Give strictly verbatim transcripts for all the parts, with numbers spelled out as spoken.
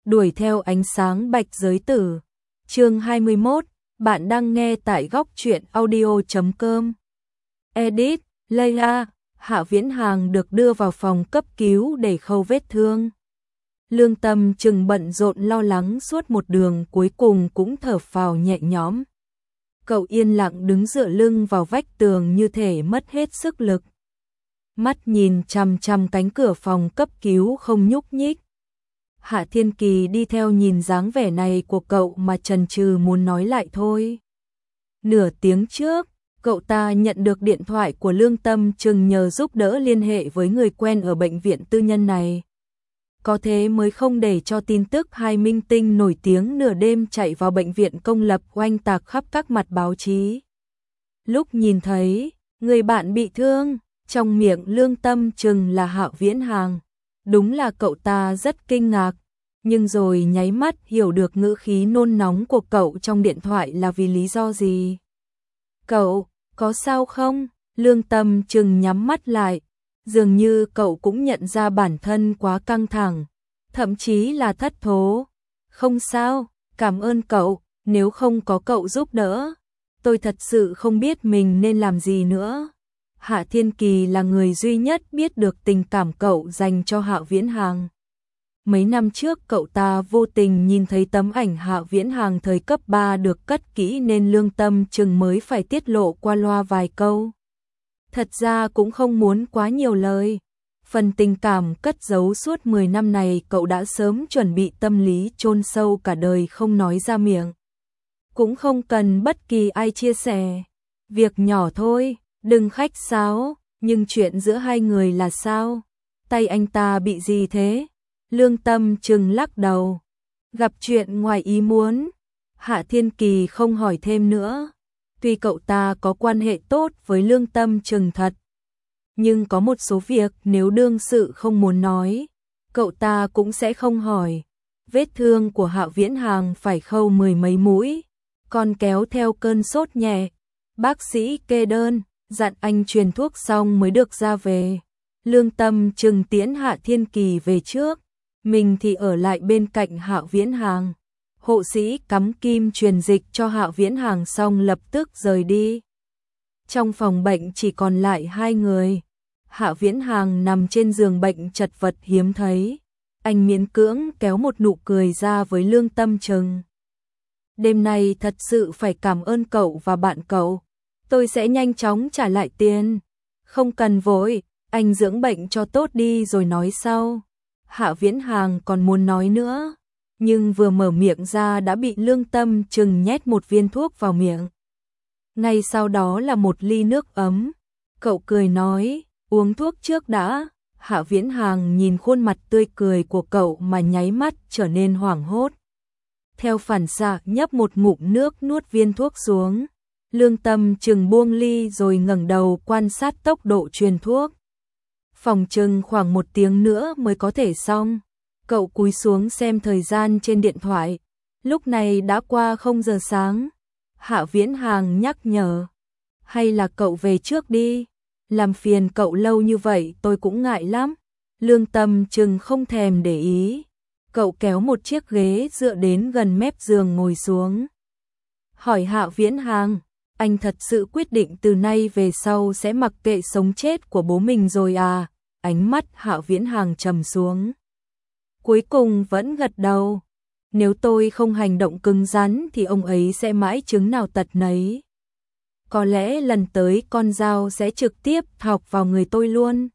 đuổi theo ánh sáng bạch giới tử. Chương hai mươi mốt, bạn đang nghe tại góc truyện audio chấm com. Edit, Leila, Hạ Viễn Hàng được đưa vào phòng cấp cứu để khâu vết thương. Lương Tâm Trừng bận rộn lo lắng suốt một đường, cuối cùng cũng thở phào nhẹ nhõm. Cậu yên lặng đứng dựa lưng vào vách tường như thể mất hết sức lực. Mắt nhìn chằm chằm cánh cửa phòng cấp cứu không nhúc nhích. Hạ Thiên Kỳ đi theo nhìn dáng vẻ này của cậu mà chần chừ muốn nói lại thôi. Nửa tiếng trước, cậu ta nhận được điện thoại của Lương Tâm Trừng nhờ giúp đỡ liên hệ với người quen ở bệnh viện tư nhân này. Có thế mới không để cho tin tức hai minh tinh nổi tiếng nửa đêm chạy vào bệnh viện công lập oanh tạc khắp các mặt báo chí. Lúc nhìn thấy người bạn bị thương, trong miệng Lương Tâm Trừng là Hạ Viễn Hàng, đúng là cậu ta rất kinh ngạc, nhưng rồi nháy mắt hiểu được ngữ khí nôn nóng của cậu trong điện thoại là vì lý do gì. Cậu, có sao không? Lương Tâm Trừng nhắm mắt lại, dường như cậu cũng nhận ra bản thân quá căng thẳng, thậm chí là thất thố. Không sao, cảm ơn cậu, nếu không có cậu giúp đỡ, tôi thật sự không biết mình nên làm gì nữa. Hạ Thiên Kỳ là người duy nhất biết được tình cảm cậu dành cho Hạ Viễn Hàng. Mấy năm trước cậu ta vô tình nhìn thấy tấm ảnh Hạ Viễn Hàng thời cấp ba được cất kỹ nên Lương Tâm Trừng mới phải tiết lộ qua loa vài câu. Thật ra cũng không muốn quá nhiều lời. Phần tình cảm cất giấu suốt mười năm này cậu đã sớm chuẩn bị tâm lý chôn sâu cả đời không nói ra miệng. Cũng không cần bất kỳ ai chia sẻ. Việc nhỏ thôi, đừng khách sáo, nhưng chuyện giữa hai người là sao? Tay anh ta bị gì thế? Lương Tâm Trừng lắc đầu. Gặp chuyện ngoài ý muốn. Hạ Thiên Kỳ không hỏi thêm nữa. Tuy cậu ta có quan hệ tốt với Lương Tâm Trừng thật, nhưng có một số việc nếu đương sự không muốn nói, cậu ta cũng sẽ không hỏi. Vết thương của Hạ Viễn Hàng phải khâu mười mấy mũi, còn kéo theo cơn sốt nhẹ. Bác sĩ kê đơn, dặn anh truyền thuốc xong mới được ra về. Lương Tâm Trừng tiễn Hạ Thiên Kỳ về trước, mình thì ở lại bên cạnh Hạ Viễn Hàng. Hộ sĩ cắm kim truyền dịch cho Hạ Viễn Hàng xong lập tức rời đi. Trong phòng bệnh chỉ còn lại hai người. Hạ Viễn Hàng nằm trên giường bệnh chật vật hiếm thấy. Anh miễn cưỡng kéo một nụ cười ra với Lương Tâm Trừng. Đêm nay thật sự phải cảm ơn cậu và bạn cậu. Tôi sẽ nhanh chóng trả lại tiền. Không cần vội, anh dưỡng bệnh cho tốt đi rồi nói sau. Hạ Viễn Hàng còn muốn nói nữa, nhưng vừa mở miệng ra đã bị Lương Tâm Trừng nhét một viên thuốc vào miệng. Ngay sau đó là một ly nước ấm. Cậu cười nói, uống thuốc trước đã. Hạ Viễn Hàng nhìn khuôn mặt tươi cười của cậu mà nháy mắt trở nên hoảng hốt. Theo phản xạ nhấp một ngụm nước nuốt viên thuốc xuống. Lương Tâm Trừng buông ly rồi ngẩng đầu quan sát tốc độ truyền thuốc. Phòng chừng khoảng một tiếng nữa mới có thể xong. Cậu cúi xuống xem thời gian trên điện thoại. Lúc này đã qua không giờ sáng. Hạ Viễn Hàng nhắc nhở. Hay là cậu về trước đi. Làm phiền cậu lâu như vậy tôi cũng ngại lắm. Lương Tâm Trừng không thèm để ý. Cậu kéo một chiếc ghế dựa đến gần mép giường ngồi xuống. Hỏi Hạ Viễn Hàng. Anh thật sự quyết định từ nay về sau sẽ mặc kệ sống chết của bố mình rồi à? Ánh mắt Hạ Viễn Hàng trầm xuống. Cuối cùng vẫn gật đầu. Nếu tôi không hành động cứng rắn thì ông ấy sẽ mãi chứng nào tật nấy. Có lẽ lần tới con dao sẽ trực tiếp thọc vào người tôi luôn.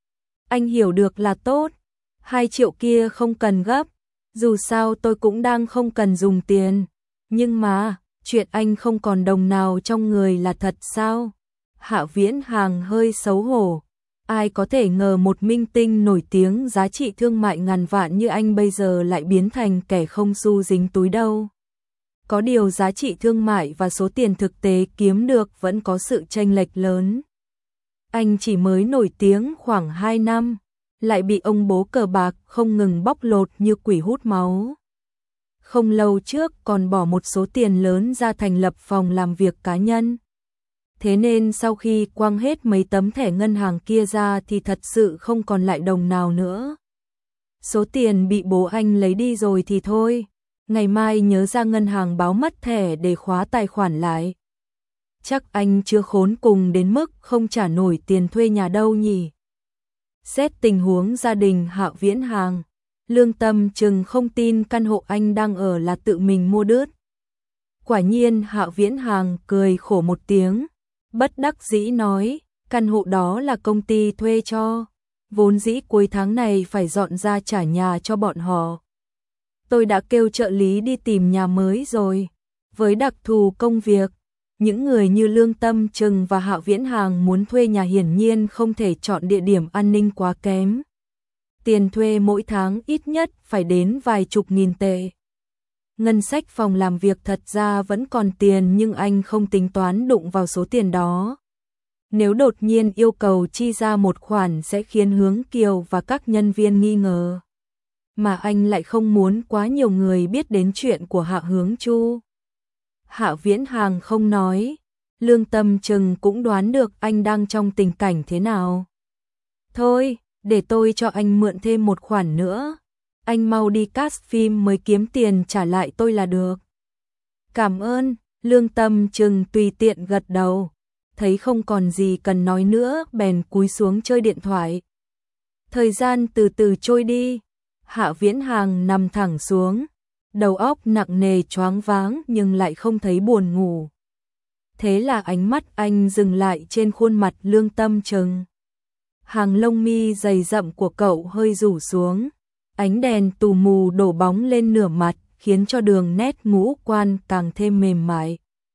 Anh hiểu được là tốt. Hai triệu kia không cần gấp. Dù sao tôi cũng đang không cần dùng tiền. Nhưng mà, chuyện anh không còn đồng nào trong người là thật sao? Hạ Viễn Hàng hơi xấu hổ. Ai có thể ngờ một minh tinh nổi tiếng giá trị thương mại ngàn vạn như anh bây giờ lại biến thành kẻ không xu dính túi đâu. Có điều giá trị thương mại và số tiền thực tế kiếm được vẫn có sự chênh lệch lớn. Anh chỉ mới nổi tiếng khoảng hai năm, lại bị ông bố cờ bạc không ngừng bóc lột như quỷ hút máu. Không lâu trước còn bỏ một số tiền lớn ra thành lập phòng làm việc cá nhân. Thế nên sau khi quăng hết mấy tấm thẻ ngân hàng kia ra thì thật sự không còn lại đồng nào nữa. Số tiền bị bố anh lấy đi rồi thì thôi, ngày mai nhớ ra ngân hàng báo mất thẻ để khóa tài khoản lại. Chắc anh chưa khốn cùng đến mức không trả nổi tiền thuê nhà đâu nhỉ. Xét tình huống gia đình Hạ Viễn Hàng, Lương Tâm Trừng không tin căn hộ anh đang ở là tự mình mua đứt. Quả nhiên Hạ Viễn Hàng cười khổ một tiếng, bất đắc dĩ nói, căn hộ đó là công ty thuê cho, vốn dĩ cuối tháng này phải dọn ra trả nhà cho bọn họ. Tôi đã kêu trợ lý đi tìm nhà mới rồi. Với đặc thù công việc, những người như Lương Tâm Trừng và Hạ Viễn Hàng muốn thuê nhà hiển nhiên không thể chọn địa điểm an ninh quá kém. Tiền thuê mỗi tháng ít nhất phải đến vài chục nghìn tệ. Ngân sách phòng làm việc thật ra vẫn còn tiền nhưng anh không tính toán đụng vào số tiền đó. Nếu đột nhiên yêu cầu chi ra một khoản sẽ khiến Hướng Kiều và các nhân viên nghi ngờ. Mà anh lại không muốn quá nhiều người biết đến chuyện của Hạ Hướng Chu. Hạ Viễn Hàng không nói, Lương Tâm Trừng cũng đoán được anh đang trong tình cảnh thế nào. Thôi, để tôi cho anh mượn thêm một khoản nữa. Anh mau đi cast phim mới kiếm tiền trả lại tôi là được. Cảm ơn, Lương Tâm Trừng tùy tiện gật đầu. Thấy không còn gì cần nói nữa bèn cúi xuống chơi điện thoại. Thời gian từ từ trôi đi, Hạ Viễn Hàng nằm thẳng xuống, đầu óc nặng nề choáng váng nhưng lại không thấy buồn ngủ. Thế là ánh mắt anh dừng lại trên khuôn mặt Lương Tâm Trừng. Hàng lông mi dày rậm của cậu hơi rủ xuống, ánh đèn tù mù đổ bóng lên nửa mặt khiến cho đường nét ngũ quan càng thêm mềm mại.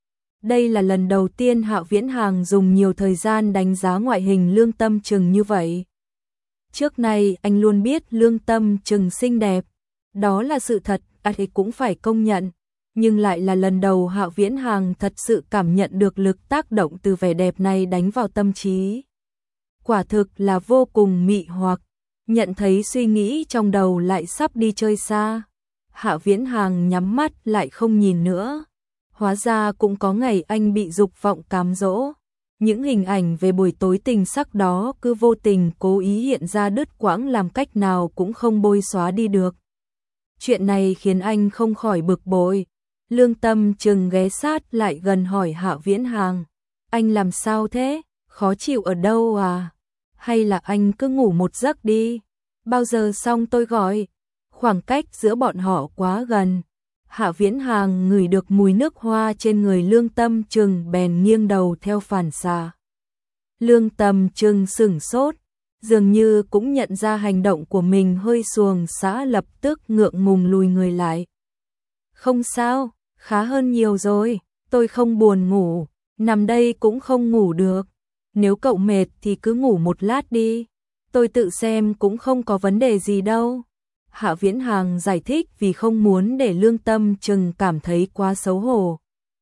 Đây là lần đầu tiên Hạ Viễn Hàng dùng nhiều thời gian đánh giá ngoại hình Lương Tâm Trừng như vậy. Trước nay anh luôn biết Lương Tâm Trừng xinh đẹp, đó là sự thật, anh cũng phải công nhận. Nhưng lại là lần đầu Hạ Viễn Hàng thật sự cảm nhận được lực tác động từ vẻ đẹp này đánh vào tâm trí. Quả thực là vô cùng mị hoặc, nhận thấy suy nghĩ trong đầu lại sắp đi chơi xa. Hạ Viễn Hàng nhắm mắt lại không nhìn nữa. Hóa ra cũng có ngày anh bị dục vọng cám dỗ. Những hình ảnh về buổi tối tình sắc đó cứ vô tình cố ý hiện ra đứt quãng làm cách nào cũng không bôi xóa đi được. Chuyện này khiến anh không khỏi bực bội. Lương Tâm Trừng ghé sát lại gần hỏi Hạ Viễn Hàng. Anh làm sao thế? Khó chịu ở đâu à? Hay là anh cứ ngủ một giấc đi? Bao giờ xong tôi gọi? Khoảng cách giữa bọn họ quá gần. Hạ Viễn Hàng ngửi được mùi nước hoa trên người Lương Tâm Trừng bèn nghiêng đầu theo phản xạ. Lương Tâm Trừng sửng sốt, dường như cũng nhận ra hành động của mình hơi xuồng xã, lập tức ngượng ngùng lùi người lại. Không sao, khá hơn nhiều rồi, tôi không buồn ngủ, nằm đây cũng không ngủ được. Nếu cậu mệt thì cứ ngủ một lát đi, tôi tự xem cũng không có vấn đề gì đâu. Hạ Viễn Hàng giải thích vì không muốn để Lương Tâm Trừng cảm thấy quá xấu hổ.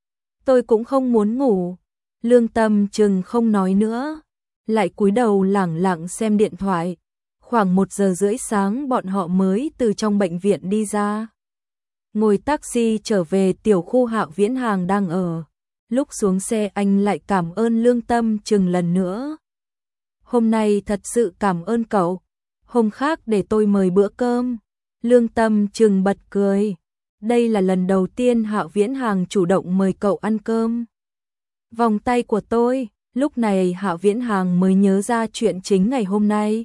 Tôi cũng không muốn ngủ. Lương Tâm Trừng không nói nữa, lại cúi đầu lẳng lặng xem điện thoại. Khoảng một giờ rưỡi sáng bọn họ mới từ trong bệnh viện đi ra. Ngồi taxi trở về tiểu khu Hạ Viễn Hàng đang ở. Lúc xuống xe anh lại cảm ơn Lương Tâm Trừng lần nữa. Hôm nay thật sự cảm ơn cậu. Hôm khác để tôi mời bữa cơm. Lương Tâm Trừng bật cười. Đây là lần đầu tiên Hạ Viễn Hàng chủ động mời cậu ăn cơm. Vòng tay của tôi. Lúc này Hạ Viễn Hàng mới nhớ ra chuyện chính ngày hôm nay.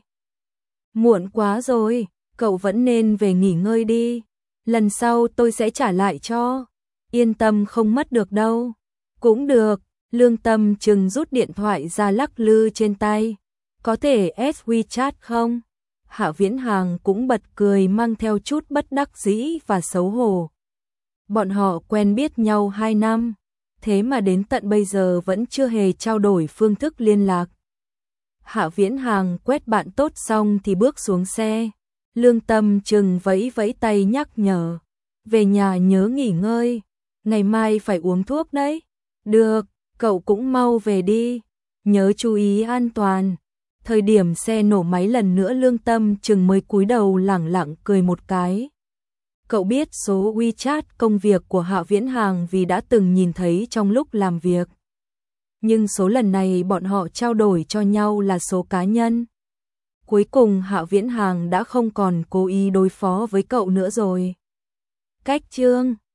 Muộn quá rồi, cậu vẫn nên về nghỉ ngơi đi. Lần sau tôi sẽ trả lại cho. Yên tâm không mất được đâu. Cũng được. Lương Tâm Trừng rút điện thoại ra lắc lư trên tay. Có thể add WeChat không? Hạ Viễn Hàng cũng bật cười mang theo chút bất đắc dĩ và xấu hổ. Bọn họ quen biết nhau hai năm, thế mà đến tận bây giờ vẫn chưa hề trao đổi phương thức liên lạc. Hạ Viễn Hàng quét bạn tốt xong thì bước xuống xe. Lương Tâm Trừng vẫy vẫy tay nhắc nhở. Về nhà nhớ nghỉ ngơi, ngày mai phải uống thuốc đấy. Được, cậu cũng mau về đi, nhớ chú ý an toàn. Thời điểm xe nổ máy lần nữa Lương Tâm Trừng mới cúi đầu lẳng lặng cười một cái. Cậu biết số WeChat công việc của Hạ Viễn Hàng vì đã từng nhìn thấy trong lúc làm việc. Nhưng số lần này bọn họ trao đổi cho nhau là số cá nhân. cuối cùng Hạ Viễn Hàng đã không còn cố ý đối phó với cậu nữa rồi. Cách chương